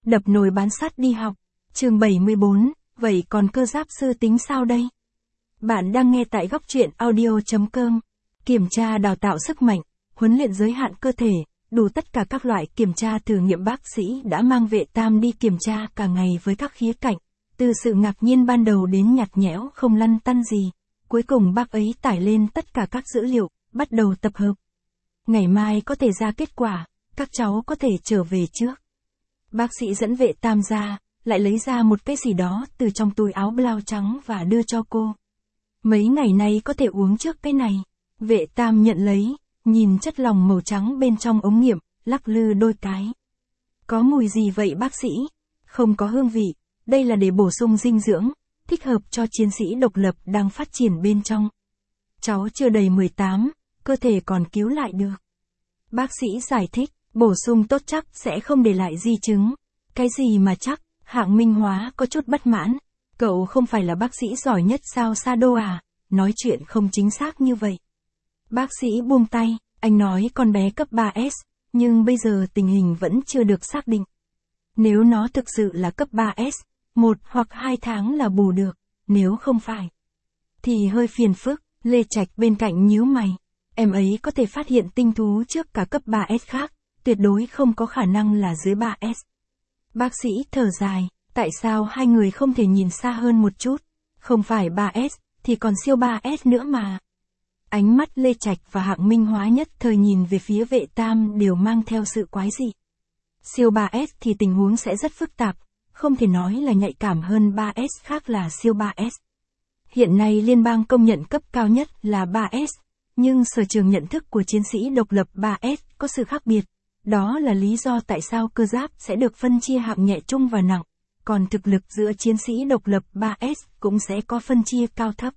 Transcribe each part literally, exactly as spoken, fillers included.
đập nồi bán sắt đi học. Chương bảy mươi bốn, vậy còn cơ giáp sư tính sao đây? Bạn đang nghe tại góc truyện audio chấm com. Kiểm tra đào tạo sức mạnh, huấn luyện giới hạn cơ thể, đủ tất cả các loại kiểm tra thử nghiệm. Bác sĩ đã mang Vệ Tam đi kiểm tra cả ngày với các khía cạnh, từ sự ngạc nhiên ban đầu đến nhạt nhẽo không lăn tăn gì. Cuối cùng bác ấy tải lên tất cả các dữ liệu, bắt đầu tập hợp. Ngày mai có thể ra kết quả, các cháu có thể trở về trước. Bác sĩ dẫn Vệ Tam ra, lại lấy ra một cái gì đó từ trong túi áo blau trắng và đưa cho cô. Mấy ngày nay có thể uống trước cái này. Vệ Tam nhận lấy, nhìn chất lỏng màu trắng bên trong ống nghiệm, lắc lư đôi cái. Có mùi gì vậy bác sĩ? Không có hương vị, đây là để bổ sung dinh dưỡng, thích hợp cho chiến sĩ độc lập đang phát triển bên trong. Cháu chưa đầy mười tám, cơ thể còn cứu lại được. Bác sĩ giải thích, bổ sung tốt chắc sẽ không để lại di chứng. Cái gì mà chắc? Hạng Minh Hóa có chút bất mãn. Cậu không phải là bác sĩ giỏi nhất sao Sado à? Nói chuyện không chính xác như vậy. Bác sĩ buông tay, anh nói con bé cấp ba S, nhưng bây giờ tình hình vẫn chưa được xác định. Nếu nó thực sự là cấp ba S, một hoặc hai tháng là bù được, nếu không phải, thì hơi phiền phức. Lê Trạch bên cạnh nhíu mày. Em ấy có thể phát hiện tinh thú trước cả cấp ba S khác, tuyệt đối không có khả năng là dưới ba S. Bác sĩ thở dài, tại sao hai người không thể nhìn xa hơn một chút? Không phải ba S, thì còn siêu ba S nữa mà. Ánh mắt Lê Trạch và Hạng Minh Hóa nhất thời nhìn về phía Vệ Tam đều mang theo sự quái dị. Siêu ba S thì tình huống sẽ rất phức tạp, không thể nói là nhạy cảm hơn ba S khác là siêu ba S. Hiện nay liên bang công nhận cấp cao nhất là ba S, nhưng sở trường nhận thức của chiến sĩ độc lập ba S có sự khác biệt. Đó là lý do tại sao cơ giáp sẽ được phân chia hạng nhẹ trung và nặng, còn thực lực giữa chiến sĩ độc lập ba S cũng sẽ có phân chia cao thấp.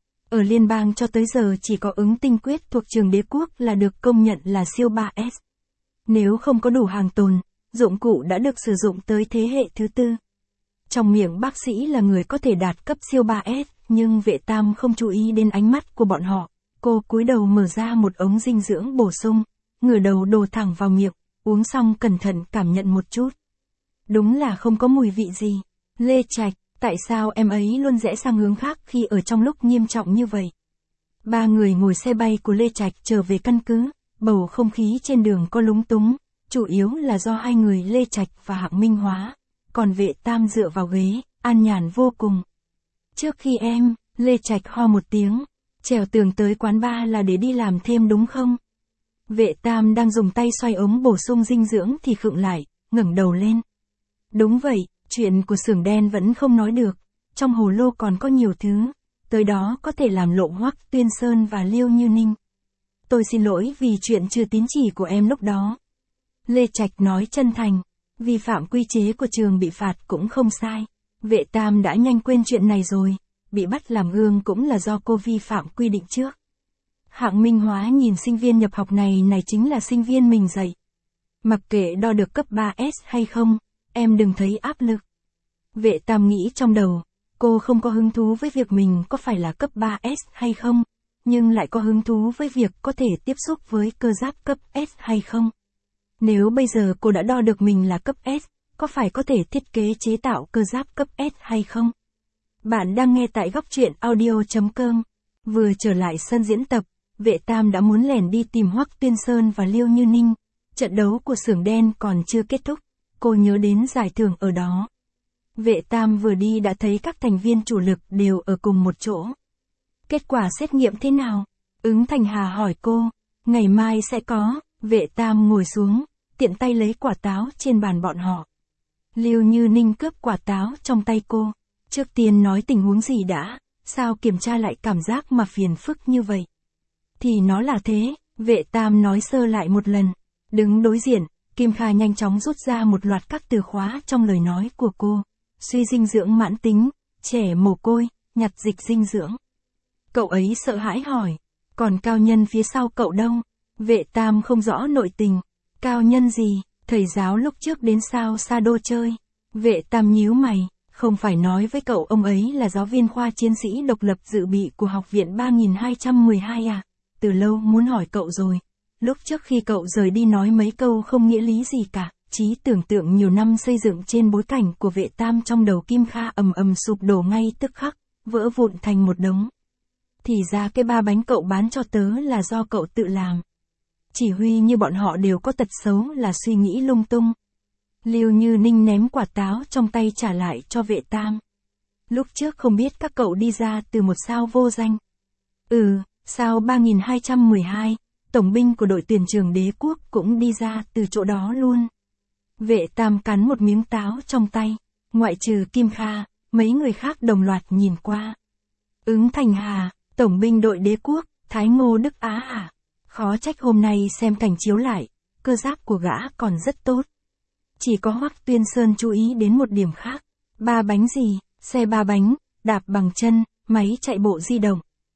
Ở liên bang cho tới giờ chỉ có ứng tinh quyết thuộc trường đế quốc là được công nhận là siêu ba S. Nếu không có đủ hàng tồn, dụng cụ đã được sử dụng tới thế hệ thứ tư. Trong miệng bác sĩ là người có thể đạt cấp siêu ba S, nhưng Vệ Tam không chú ý đến ánh mắt của bọn họ. Cô cúi đầu mở ra một ống dinh dưỡng bổ sung, ngửa đầu đổ thẳng vào miệng, uống xong cẩn thận cảm nhận một chút. Đúng là không có mùi vị gì. Lê Trạch, tại sao em ấy luôn rẽ sang hướng khác khi ở trong lúc nghiêm trọng như vậy? Ba người ngồi xe bay của Lê Trạch trở về căn cứ, bầu không khí trên đường có lúng túng, chủ yếu là do hai người Lê Trạch và Hạng Minh Hóa, còn Vệ Tam dựa vào ghế, an nhàn vô cùng. Trước khi em, Lê Trạch ho một tiếng, trèo tường tới quán bar là để đi làm thêm đúng không? Vệ Tam đang dùng tay xoay ống bổ sung dinh dưỡng thì khựng lại, ngẩng đầu lên. Đúng vậy, chuyện của xưởng đen vẫn không nói được, trong hồ lô còn có nhiều thứ, tới đó có thể làm lộ Hoắc Tuyên Sơn và Liêu Như Ninh. Tôi xin lỗi vì chuyện chưa tín chỉ của em lúc đó. Lê Trạch nói chân thành, vi phạm quy chế của trường bị phạt cũng không sai. Vệ Tam đã nhanh quên chuyện này rồi, bị bắt làm gương cũng là do cô vi phạm quy định trước. Hạng Minh Hóa nhìn sinh viên nhập học này này chính là sinh viên mình dạy. Mặc kệ đo được cấp ba S hay không, em đừng thấy áp lực. Vệ Tam nghĩ trong đầu, cô không có hứng thú với việc mình có phải là cấp ba S hay không, nhưng lại có hứng thú với việc có thể tiếp xúc với cơ giáp cấp S hay không. Nếu bây giờ cô đã đo được mình là cấp S, có phải có thể thiết kế chế tạo cơ giáp cấp S hay không? Bạn đang nghe tại góc truyện audio chấm com. Vừa trở lại sân diễn tập, Vệ Tam đã muốn lẻn đi tìm Hoắc Tuyên Sơn và Liêu Như Ninh. Trận đấu của xưởng đen còn chưa kết thúc, cô nhớ đến giải thưởng ở đó. Vệ Tam vừa đi đã thấy các thành viên chủ lực đều ở cùng một chỗ. Kết quả xét nghiệm thế nào? Ứng Thành Hà hỏi cô. Ngày mai sẽ có. Vệ Tam ngồi xuống, tiện tay lấy quả táo trên bàn bọn họ. Liêu Như Ninh cướp quả táo trong tay cô. Trước tiên nói tình huống gì đã, sao kiểm tra lại cảm giác mà phiền phức như vậy? Thì nó là thế, Vệ Tam nói sơ lại một lần. Đứng đối diện, Kim Kha nhanh chóng rút ra một loạt các từ khóa trong lời nói của cô. Suy dinh dưỡng mãn tính, trẻ mồ côi, nhặt dịch dinh dưỡng. Cậu ấy sợ hãi hỏi, còn cao nhân phía sau cậu đâu? Vệ Tam không rõ nội tình. Cao nhân gì, thầy giáo lúc trước đến sao Sado chơi? Vệ Tam nhíu mày, không phải nói với cậu ông ấy là giáo viên khoa chiến sĩ độc lập dự bị của học viện ba nghìn hai trăm mười hai à? Từ lâu muốn hỏi cậu rồi. Lúc trước khi cậu rời đi nói mấy câu không nghĩa lý gì cả, trí tưởng tượng nhiều năm xây dựng trên bối cảnh của Vệ Tam trong đầu Kim Kha ầm ầm sụp đổ ngay tức khắc, vỡ vụn thành một đống. Thì ra cái ba bánh cậu bán cho tớ là do cậu tự làm. Chỉ huy như bọn họ đều có tật xấu là suy nghĩ lung tung. Lưu Như Ninh ném quả táo trong tay trả lại cho Vệ Tam. Lúc trước không biết các cậu đi ra từ một sao vô danh. Ừ, sao ba nghìn hai trăm mười hai, tổng binh của đội tuyển trường Đế quốc cũng đi ra từ chỗ đó luôn. Vệ Tam cắn một miếng táo trong tay, ngoại trừ Kim Kha, mấy người khác đồng loạt nhìn qua. Ứng Thành Hà, tổng binh đội Đế quốc, Thái Ngô Đức Á à? Khó trách hôm nay xem cảnh chiếu lại, cơ giáp của gã còn rất tốt. Chỉ có Hoắc Tuyên Sơn chú ý đến một điểm khác. Ba bánh gì, xe ba bánh, đạp bằng chân, máy chạy bộ di động.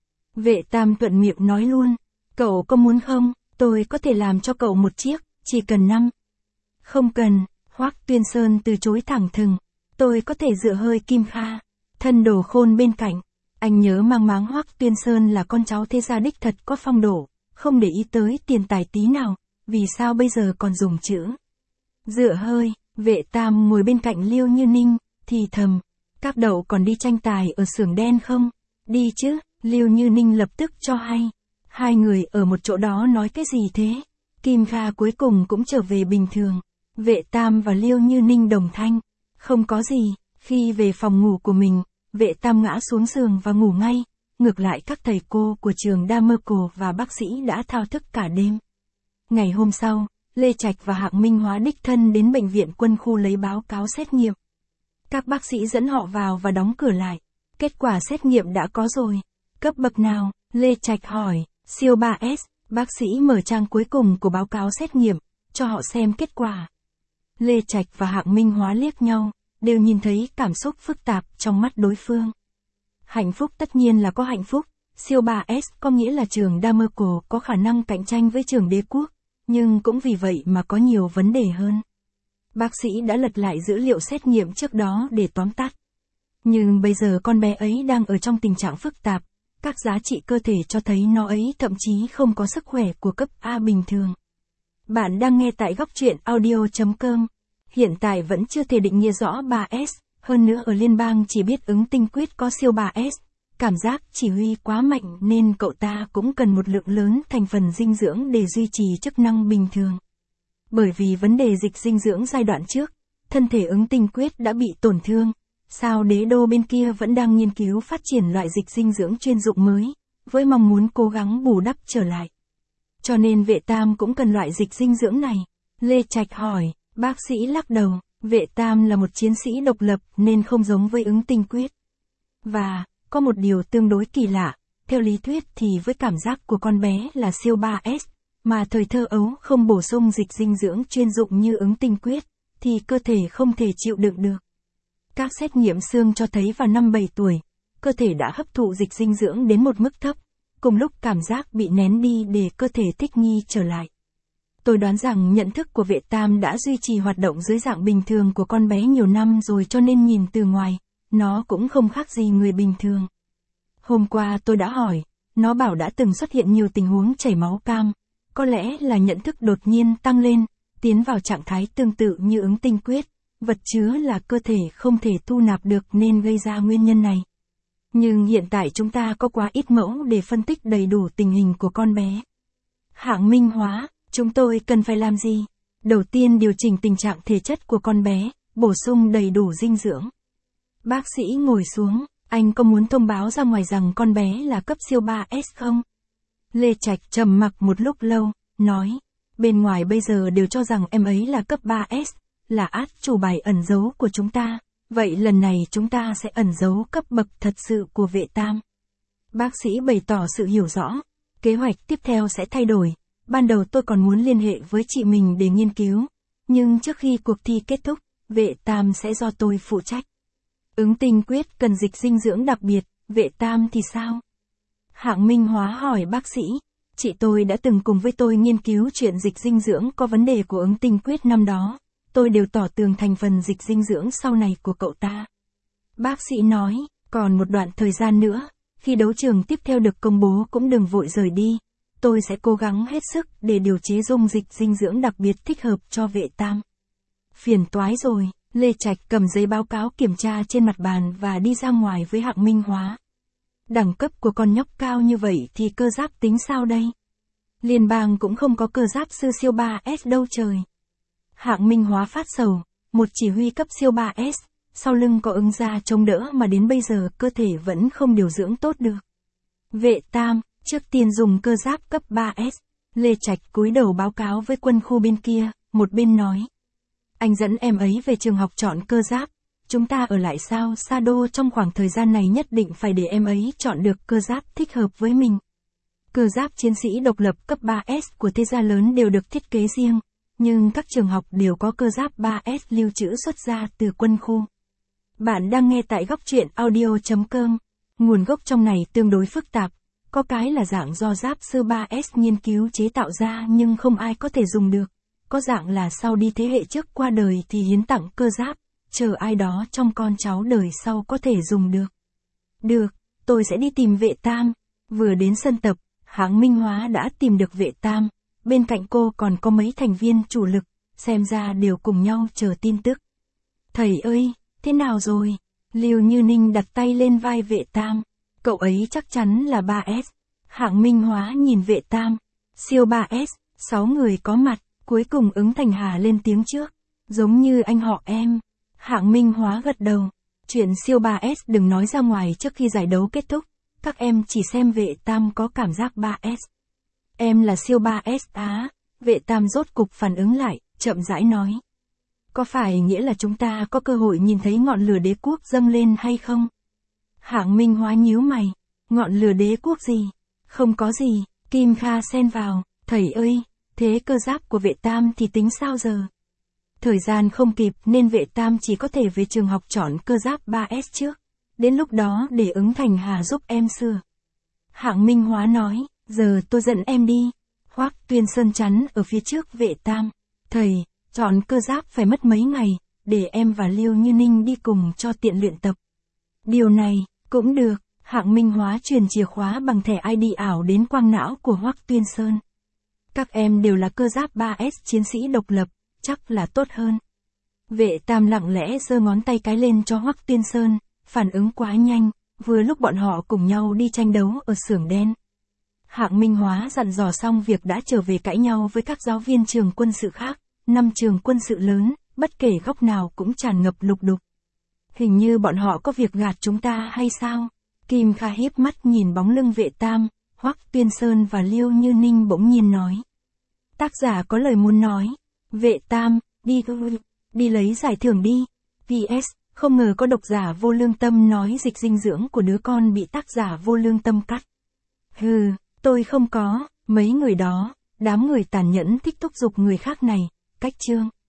Vệ Tam thuận miệng nói luôn, cậu có muốn không, tôi có thể làm cho cậu một chiếc, chỉ cần năm. Không cần, Hoắc Tuyên Sơn từ chối thẳng thừng, tôi có thể dựa hơi Kim Kha. Thân đồ khôn bên cạnh, anh nhớ mang máng Hoắc Tuyên Sơn là con cháu thế gia đích thật có phong độ, không để ý tới tiền tài tí nào, vì sao bây giờ còn dùng chữ dựa hơi. Vệ Tam ngồi bên cạnh Liêu Như Ninh, thì thầm, các đậu còn đi tranh tài ở xưởng đen không? Đi chứ, Liêu Như Ninh lập tức cho hay. Hai người ở một chỗ đó nói cái gì thế? Kim Kha cuối cùng cũng trở về bình thường. Vệ Tam và Liêu Như Ninh đồng thanh. Không có gì, khi về phòng ngủ của mình, Vệ Tam ngã xuống giường và ngủ ngay. Ngược lại các thầy cô của trường Đa Mơ Cổ và bác sĩ đã thao thức cả đêm. Ngày hôm sau, Lê Trạch và Hạng Minh Hóa đích thân đến bệnh viện quân khu lấy báo cáo xét nghiệm. Các bác sĩ dẫn họ vào và đóng cửa lại. Kết quả xét nghiệm đã có rồi. Cấp bậc nào? Lê Trạch hỏi. Siêu ba S. Bác sĩ mở trang cuối cùng của báo cáo xét nghiệm, cho họ xem kết quả. Lê Trạch và Hạng Minh Hóa liếc nhau, đều nhìn thấy cảm xúc phức tạp trong mắt đối phương. Hạnh phúc tất nhiên là có hạnh phúc. Siêu ba S có nghĩa là trường Đa Mơ Cổ có khả năng cạnh tranh với trường Đế quốc, nhưng cũng vì vậy mà có nhiều vấn đề hơn. Bác sĩ đã lật lại dữ liệu xét nghiệm trước đó để tóm tắt. Nhưng bây giờ con bé ấy đang ở trong tình trạng phức tạp, các giá trị cơ thể cho thấy nó ấy thậm chí không có sức khỏe của cấp A bình thường. Bạn đang nghe tại góc truyện audio chấm com. Hiện tại vẫn chưa thể định nghĩa rõ ba S, hơn nữa ở liên bang chỉ biết ứng tinh quyết có siêu ba S. Cảm giác chỉ huy quá mạnh nên cậu ta cũng cần một lượng lớn thành phần dinh dưỡng để duy trì chức năng bình thường. Bởi vì vấn đề dịch dinh dưỡng giai đoạn trước, thân thể ứng tinh quyết đã bị tổn thương, sao Đế đô bên kia vẫn đang nghiên cứu phát triển loại dịch dinh dưỡng chuyên dụng mới, với mong muốn cố gắng bù đắp trở lại. Cho nên Vệ Tam cũng cần loại dịch dinh dưỡng này. Lê Trạch hỏi, bác sĩ lắc đầu, Vệ Tam là một chiến sĩ độc lập nên không giống với ứng tinh quyết. Và, có một điều tương đối kỳ lạ, theo lý thuyết thì với cảm giác của con bé là siêu ba S, mà thời thơ ấu không bổ sung dịch dinh dưỡng chuyên dụng như ứng tinh quyết, thì cơ thể không thể chịu đựng được. Các xét nghiệm xương cho thấy vào năm bảy tuổi, cơ thể đã hấp thụ dịch dinh dưỡng đến một mức thấp, cùng lúc cảm giác bị nén đi để cơ thể thích nghi trở lại. Tôi đoán rằng nhận thức của Vệ Tam đã duy trì hoạt động dưới dạng bình thường của con bé nhiều năm rồi, cho nên nhìn từ ngoài, nó cũng không khác gì người bình thường. Hôm qua tôi đã hỏi, nó bảo đã từng xuất hiện nhiều tình huống chảy máu cam, có lẽ là nhận thức đột nhiên tăng lên, tiến vào trạng thái tương tự như ứng tinh quyết, vật chứa là cơ thể không thể thu nạp được nên gây ra nguyên nhân này. Nhưng hiện tại chúng ta có quá ít mẫu để phân tích đầy đủ tình hình của con bé. Hạng Minh Hóa, chúng tôi cần phải làm gì? Đầu tiên điều chỉnh tình trạng thể chất của con bé, bổ sung đầy đủ dinh dưỡng. Bác sĩ ngồi xuống, anh có muốn thông báo ra ngoài rằng con bé là cấp siêu ba S không? Lê Trạch trầm mặc một lúc lâu, nói, bên ngoài bây giờ đều cho rằng em ấy là cấp ba S, là át chủ bài ẩn giấu của chúng ta, vậy lần này chúng ta sẽ ẩn giấu cấp bậc thật sự của Vệ Tam. Bác sĩ bày tỏ sự hiểu rõ, kế hoạch tiếp theo sẽ thay đổi, ban đầu tôi còn muốn liên hệ với chị mình để nghiên cứu, nhưng trước khi cuộc thi kết thúc, Vệ Tam sẽ do tôi phụ trách. Ứng tinh quyết cần dịch dinh dưỡng đặc biệt, Vệ Tam thì sao? Hạng Minh Hóa hỏi bác sĩ, chị tôi đã từng cùng với tôi nghiên cứu chuyện dịch dinh dưỡng có vấn đề của ứng tinh quyết năm đó, tôi đều tỏ tường thành phần dịch dinh dưỡng sau này của cậu ta. Bác sĩ nói, còn một đoạn thời gian nữa, khi đấu trường tiếp theo được công bố cũng đừng vội rời đi, tôi sẽ cố gắng hết sức để điều chế dung dịch dinh dưỡng đặc biệt thích hợp cho Vệ Tam. Phiền toái rồi, Lê Trạch cầm giấy báo cáo kiểm tra trên mặt bàn và đi ra ngoài với Hạng Minh Hóa. Đẳng cấp của con nhóc cao như vậy thì cơ giáp tính sao đây? Liên bang cũng không có cơ giáp sư siêu ba S đâu trời. Hạng Minh Hóa phát sầu, một chỉ huy cấp siêu ba S, sau lưng có ứng gia chống đỡ mà đến bây giờ cơ thể vẫn không điều dưỡng tốt được. Vệ Tam, trước tiên dùng cơ giáp cấp ba S, Lê Trạch cúi đầu báo cáo với quân khu bên kia, một bên nói. Anh dẫn em ấy về trường học chọn cơ giáp, chúng ta ở lại sao Sa Đô trong khoảng thời gian này nhất định phải để em ấy chọn được cơ giáp thích hợp với mình. Cơ giáp chiến sĩ độc lập cấp ba S của thế gia lớn đều được thiết kế riêng, nhưng các trường học đều có cơ giáp ba S lưu trữ xuất ra từ quân khu. Bạn đang nghe tại góc truyện audio chấm com. Nguồn gốc trong này tương đối phức tạp, có cái là dạng do giáp sư ba S nghiên cứu chế tạo ra nhưng không ai có thể dùng được, có dạng là sau đi thế hệ trước qua đời thì hiến tặng cơ giáp, chờ ai đó trong con cháu đời sau có thể dùng được. Được, tôi sẽ đi tìm Vệ Tam. Vừa đến sân tập, Hạng Minh Hóa đã tìm được Vệ Tam, bên cạnh cô còn có mấy thành viên chủ lực, xem ra đều cùng nhau chờ tin tức. Thầy ơi, thế nào rồi? Lưu Như Ninh đặt tay lên vai Vệ Tam, cậu ấy chắc chắn là ba S. Hạng Minh Hóa nhìn Vệ Tam, siêu ba S, sáu người có mặt, cuối cùng ứng Thành Hà lên tiếng trước, giống như anh họ em. Hạng Minh Hóa gật đầu, chuyện siêu ba S đừng nói ra ngoài trước khi giải đấu kết thúc, các em chỉ xem Vệ Tam có cảm giác ba S. Em là siêu ba S á, Vệ Tam rốt cục phản ứng lại, chậm rãi nói. Có phải nghĩa là chúng ta có cơ hội nhìn thấy ngọn lửa đế quốc dâng lên hay không? Hạng Minh Hóa nhíu mày, ngọn lửa đế quốc gì? Không có gì, Kim Kha xen vào, thầy ơi, thế cơ giáp của Vệ Tam thì tính sao giờ? Thời gian không kịp nên Vệ Tam chỉ có thể về trường học chọn cơ giáp ba S trước, đến lúc đó để ứng Thành Hà giúp em sửa. Hạng Minh Hóa nói, giờ tôi dẫn em đi. Hoắc Tuyên Sơn chắn ở phía trước Vệ Tam, thầy, chọn cơ giáp phải mất mấy ngày, để em và Lưu Như Ninh đi cùng cho tiện luyện tập. Điều này, cũng được, Hạng Minh Hóa truyền chìa khóa bằng thẻ I D ảo đến quang não của Hoắc Tuyên Sơn. Các em đều là cơ giáp ba S chiến sĩ độc lập, chắc là tốt hơn. Vệ Tam lặng lẽ giơ ngón tay cái lên cho Hoắc Tuyên Sơn, phản ứng quá nhanh, vừa lúc bọn họ cùng nhau đi tranh đấu ở xưởng đen. Hạng Minh Hóa dặn dò xong việc đã trở về cãi nhau với các giáo viên trường quân sự khác, năm trường quân sự lớn, bất kể góc nào cũng tràn ngập lục đục. Hình như bọn họ có việc gạt chúng ta hay sao? Kim Kha hiếp mắt nhìn bóng lưng Vệ Tam, Hoắc Tuyên Sơn và Lưu Như Ninh bỗng nhiên nói. Tác giả có lời muốn nói. Vệ Tam, đi, đi lấy giải thưởng đi. P S, không ngờ có độc giả vô lương tâm nói dịch dinh dưỡng của đứa con bị tác giả vô lương tâm cắt. Hừ, tôi không có, mấy người đó, đám người tàn nhẫn thích thúc giục người khác này, cách chương.